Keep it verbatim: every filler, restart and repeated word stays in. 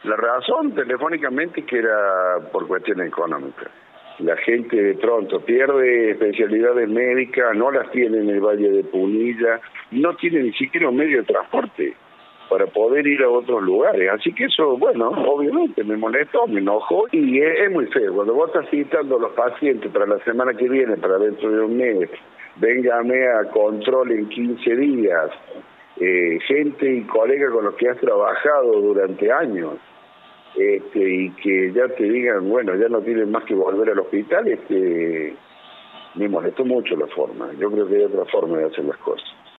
La razón, telefónicamente, que era por cuestiones económicas. La gente de pronto pierde especialidades médicas, no las tiene en el Valle de Punilla, no tiene ni siquiera un medio de transporte para poder ir a otros lugares. Así que eso, bueno, obviamente me molestó, me enojó y es, es muy feo. Cuando vos estás citando a los pacientes para la semana que viene, para dentro de un mes, véngame a control en quince días, eh, gente y colegas con los que has trabajado durante años, este, y que ya te digan, bueno, ya no tienen más que volver al hospital, este, me molestó mucho la forma. Yo creo que hay otra forma de hacer las cosas.